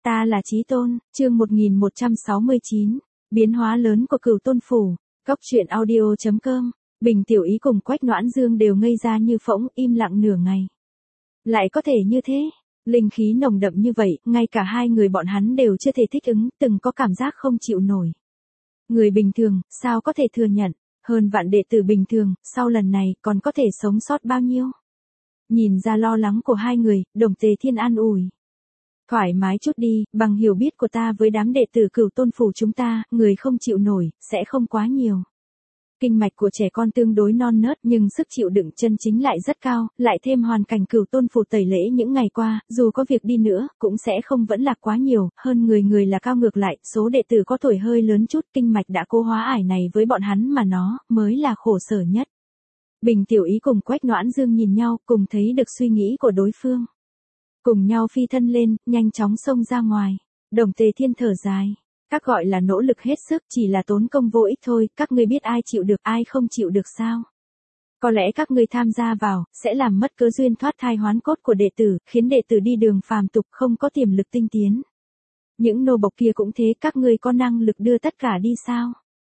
Ta là Chí Tôn, chương 1169, biến hóa lớn của Cửu Tôn Phủ, Cóc truyện audio.com, Bình Tiểu Ý cùng Quách Noãn Dương đều ngây ra như phỗng, im lặng nửa ngày. Lại có thể như thế, linh khí nồng đậm như vậy, ngay cả hai người bọn hắn đều chưa thể thích ứng, từng có cảm giác không chịu nổi. Người bình thường, sao có thể thừa nhận, hơn vạn đệ tử bình thường, sau lần này còn có thể sống sót bao nhiêu? Nhìn ra lo lắng của hai người, Đồng Tề Thiên an ủi. Thoải mái chút đi, bằng hiểu biết của ta với đám đệ tử Cửu Tôn Phủ chúng ta, người không chịu nổi, sẽ không quá nhiều. Kinh mạch của trẻ con tương đối non nớt nhưng sức chịu đựng chân chính lại rất cao, lại thêm hoàn cảnh Cửu Tôn Phủ tẩy lễ những ngày qua, dù có việc đi nữa, cũng sẽ không vẫn lạc quá nhiều, hơn người là cao ngược lại, số đệ tử có tuổi hơi lớn chút, kinh mạch đã cố hóa ải này với bọn hắn mà nó, mới là khổ sở nhất. Bình Tiểu Ý cùng Quách Noãn Dương nhìn nhau, cùng thấy được suy nghĩ của đối phương. Cùng nhau phi thân lên, nhanh chóng xông ra ngoài. Đồng Tề Thiên thở dài. Các gọi là nỗ lực hết sức, chỉ là tốn công vô ích thôi, các ngươi biết ai chịu được, ai không chịu được sao? Có lẽ các ngươi tham gia vào, sẽ làm mất cơ duyên thoát thai hoán cốt của đệ tử, khiến đệ tử đi đường phàm tục không có tiềm lực tinh tiến. Những nô bộc kia cũng thế, các ngươi có năng lực đưa tất cả đi sao?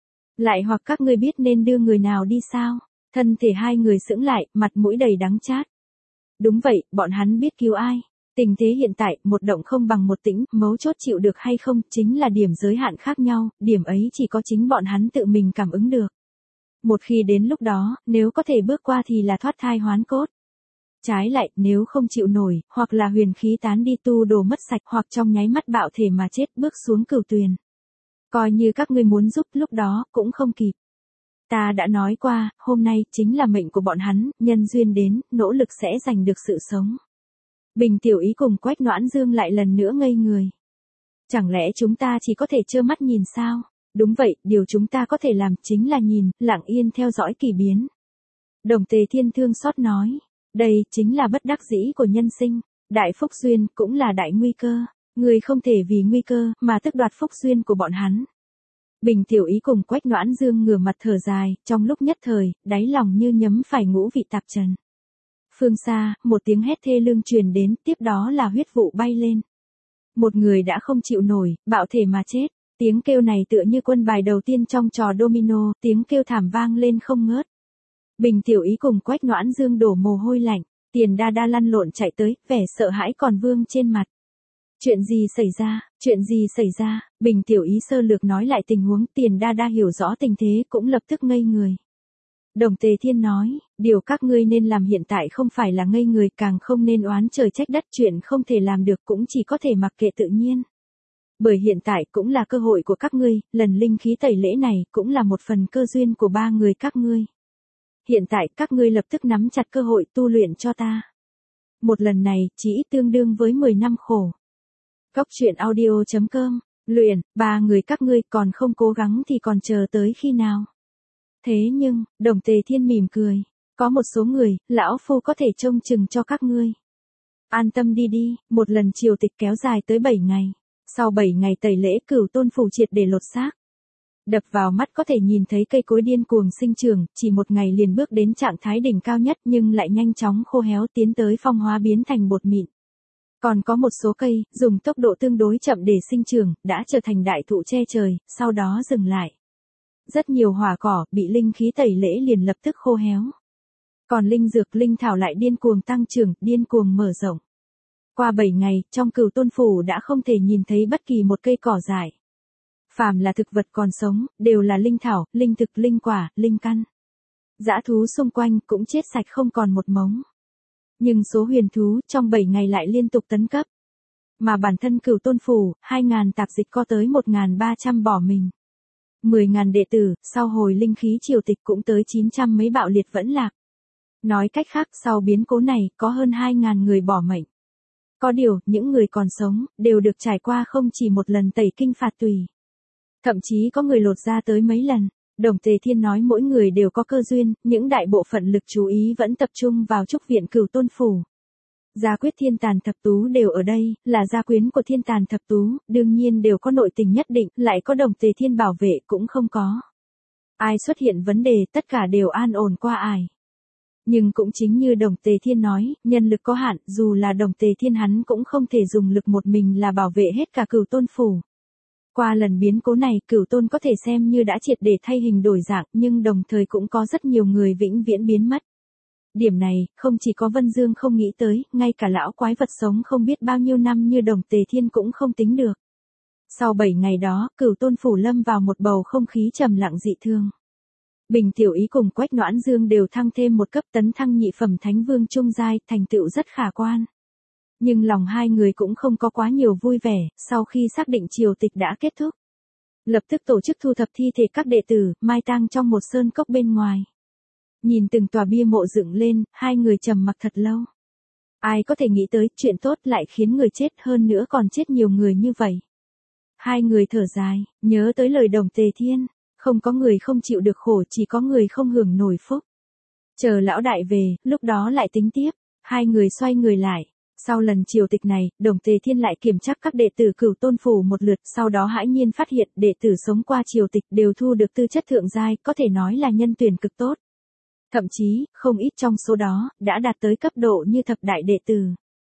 Lại hoặc các ngươi biết nên đưa người nào đi sao? Thân thể hai người sững lại, mặt mũi đầy đắng chát. Đúng vậy, bọn hắn biết cứu ai. Tình thế hiện tại, một động không bằng một tĩnh, mấu chốt chịu được hay không, chính là điểm giới hạn khác nhau, điểm ấy chỉ có chính bọn hắn tự mình cảm ứng được. Một khi đến lúc đó, nếu có thể bước qua thì là thoát thai hoán cốt. Trái lại, nếu không chịu nổi, hoặc là huyền khí tán đi tu đồ mất sạch, hoặc trong nháy mắt bạo thể mà chết bước xuống cửu tuyền. Coi như các ngươi muốn giúp lúc đó, cũng không kịp. Ta đã nói qua, hôm nay, chính là mệnh của bọn hắn, nhân duyên đến, nỗ lực sẽ giành được sự sống. Bình Tiểu Ý cùng Quách Noãn Dương lại lần nữa ngây người. Chẳng lẽ chúng ta chỉ có thể trơ mắt nhìn sao? Đúng vậy, điều chúng ta có thể làm chính là nhìn, lặng yên theo dõi kỳ biến. Đồng Tề Thiên thương xót nói, đây chính là bất đắc dĩ của nhân sinh, đại phúc duyên cũng là đại nguy cơ, người không thể vì nguy cơ mà tước đoạt phúc duyên của bọn hắn. Bình Tiểu Ý cùng Quách Noãn Dương ngửa mặt thở dài, trong lúc nhất thời, đáy lòng như nhấm phải ngũ vị tạp trần. Phương xa, một tiếng hét thê lương truyền đến, tiếp đó là huyết vụ bay lên. Một người đã không chịu nổi, bạo thể mà chết. Tiếng kêu này tựa như quân bài đầu tiên trong trò domino, tiếng kêu thảm vang lên không ngớt. Bình Tiểu Ý cùng Quách Noãn Dương đổ mồ hôi lạnh, Tiền Đa Đa lăn lộn chạy tới, vẻ sợ hãi còn vương trên mặt. Chuyện gì xảy ra, chuyện gì xảy ra, Bình Tiểu Ý sơ lược nói lại tình huống, Tiền Đa Đa hiểu rõ tình thế cũng lập tức ngây người. Đồng Tề Thiên nói, điều các ngươi nên làm hiện tại không phải là ngây người, càng không nên oán trời trách đất, chuyện không thể làm được cũng chỉ có thể mặc kệ tự nhiên. Bởi hiện tại cũng là cơ hội của các ngươi, lần linh khí tẩy lễ này cũng là một phần cơ duyên của ba người các ngươi. Hiện tại các ngươi lập tức nắm chặt cơ hội tu luyện cho ta. Một lần này chỉ tương đương với 10 năm khổ. Cóc truyện audio.com, luyện, ba người các ngươi còn không cố gắng thì còn chờ tới khi nào? Thế nhưng, Đồng Tề Thiên mỉm cười, có một số người, lão phu có thể trông chừng cho các ngươi. An tâm đi đi, một lần triều tịch kéo dài tới 7 ngày. Sau 7 ngày tẩy lễ, Cửu Tôn Phủ triệt để lột xác. Đập vào mắt có thể nhìn thấy cây cối điên cuồng sinh trưởng, chỉ một ngày liền bước đến trạng thái đỉnh cao nhất nhưng lại nhanh chóng khô héo tiến tới phong hóa biến thành bột mịn. Còn có một số cây, dùng tốc độ tương đối chậm để sinh trưởng, đã trở thành đại thụ che trời, sau đó dừng lại. Rất nhiều hoa cỏ, bị linh khí tẩy lễ liền lập tức khô héo. Còn linh dược, linh thảo lại điên cuồng tăng trưởng, điên cuồng mở rộng. Qua 7 ngày, trong Cửu Tôn Phủ đã không thể nhìn thấy bất kỳ một cây cỏ dại. Phàm là thực vật còn sống, đều là linh thảo, linh thực, linh quả, linh căn. Dã thú xung quanh cũng chết sạch không còn một mống. Nhưng số huyền thú trong 7 ngày lại liên tục tấn cấp. Mà bản thân Cửu Tôn Phủ, 2.000 tạp dịch có tới 1.300 bỏ mình. 10.000 đệ tử, sau hồi linh khí triều tịch cũng tới 900 mấy bạo liệt vẫn lạc. Nói cách khác, sau biến cố này, có hơn 2.000 người bỏ mệnh. Có điều, những người còn sống, đều được trải qua không chỉ một lần tẩy kinh phạt tùy. Thậm chí có người lột ra tới mấy lần. Đồng Tề Thiên nói mỗi người đều có cơ duyên, những đại bộ phận lực chú ý vẫn tập trung vào trúc viện Cửu Tôn Phủ. Gia quyết Thiên Tàn Thập Tú đều ở đây, là gia quyến của Thiên Tàn Thập Tú, đương nhiên đều có nội tình nhất định, lại có Đồng Tề Thiên bảo vệ cũng không có. Ai xuất hiện vấn đề, tất cả đều an ổn qua ải. Nhưng cũng chính như Đồng Tề Thiên nói, nhân lực có hạn, dù là Đồng Tề Thiên hắn cũng không thể dùng lực một mình là bảo vệ hết cả Cửu Tôn phủ. Qua lần biến cố này, Cửu Tôn có thể xem như đã triệt để thay hình đổi dạng, nhưng đồng thời cũng có rất nhiều người vĩnh viễn biến mất. Điểm này, không chỉ có Vân Dương không nghĩ tới, ngay cả lão quái vật sống không biết bao nhiêu năm như Đồng Tề Thiên cũng không tính được. Sau 7 ngày đó, Cửu Tôn phủ lâm vào một bầu không khí trầm lặng dị thương. Bình Tiểu Ý cùng Quách Noãn Dương đều thăng thêm một cấp, tấn thăng nhị phẩm thánh vương trung giai, thành tựu rất khả quan. Nhưng lòng hai người cũng không có quá nhiều vui vẻ, sau khi xác định triều tịch đã kết thúc. Lập tức tổ chức thu thập thi thể các đệ tử, mai tang trong một sơn cốc bên ngoài. Nhìn từng tòa bia mộ dựng lên, hai người trầm mặc thật lâu. Ai có thể nghĩ tới, chuyện tốt lại khiến người chết, hơn nữa còn chết nhiều người như vậy. Hai người thở dài, nhớ tới lời Đồng Tề Thiên, không có người không chịu được khổ, chỉ có người không hưởng nổi phúc. Chờ lão đại về, lúc đó lại tính tiếp. Hai người xoay người lại. Sau lần triều tịch này, Đồng Tề Thiên lại kiểm tra các đệ tử Cửu Tôn phủ một lượt, sau đó hãi nhiên phát hiện đệ tử sống qua triều tịch đều thu được tư chất thượng giai, có thể nói là nhân tuyển cực tốt. Thậm chí, không ít trong số đó, đã đạt tới cấp độ như thập đại đệ tử.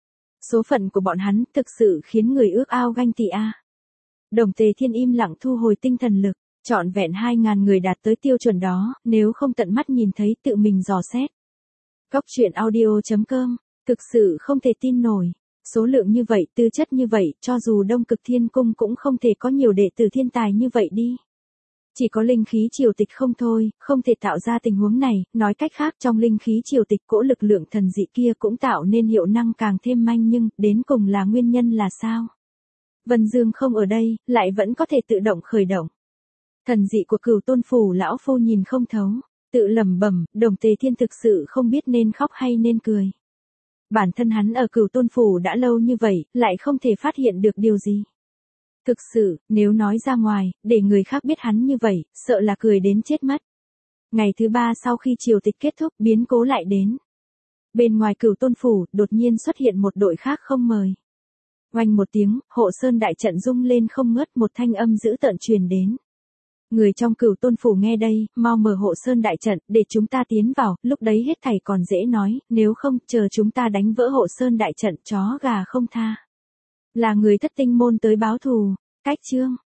Số phận của bọn hắn thực sự khiến người ước ao ganh tị a. Đồng Tề Thiên im lặng thu hồi tinh thần lực, trọn vẹn 2.000 người đạt tới tiêu chuẩn đó, nếu không tận mắt nhìn thấy tự mình dò xét. Cóc truyện audio.com, thực sự không thể tin nổi. Số lượng như vậy, tư chất như vậy, cho dù Đông Cực Thiên Cung cũng không thể có nhiều đệ tử thiên tài như vậy đi. Chỉ có linh khí triều tịch không thôi, không thể tạo ra tình huống này, nói cách khác trong linh khí triều tịch cỗ lực lượng thần dị kia cũng tạo nên hiệu năng càng thêm manh, nhưng, đến cùng là nguyên nhân là sao? Vân Dương không ở đây, lại vẫn có thể tự động khởi động. Thần dị của Cửu Tôn phủ lão phu nhìn không thấu, tự lẩm bẩm, Đồng Tề Thiên thực sự không biết nên khóc hay nên cười. Bản thân hắn ở Cửu Tôn phủ đã lâu như vậy, lại không thể phát hiện được điều gì. Thực sự, nếu nói ra ngoài, để người khác biết hắn như vậy, sợ là cười đến chết mất. Ngày thứ 3 sau khi triều tịch kết thúc, biến cố lại đến. Bên ngoài Cửu Tôn phủ, đột nhiên xuất hiện một đội khác không mời. Oanh một tiếng, hộ sơn đại trận rung lên không ngớt, một thanh âm dữ tợn truyền đến. Người trong Cửu Tôn phủ nghe đây, mau mở hộ sơn đại trận, để chúng ta tiến vào, lúc đấy hết thảy còn dễ nói, nếu không, chờ chúng ta đánh vỡ hộ sơn đại trận, chó gà không tha. Là người Thất Tinh môn tới báo thù, cách chương.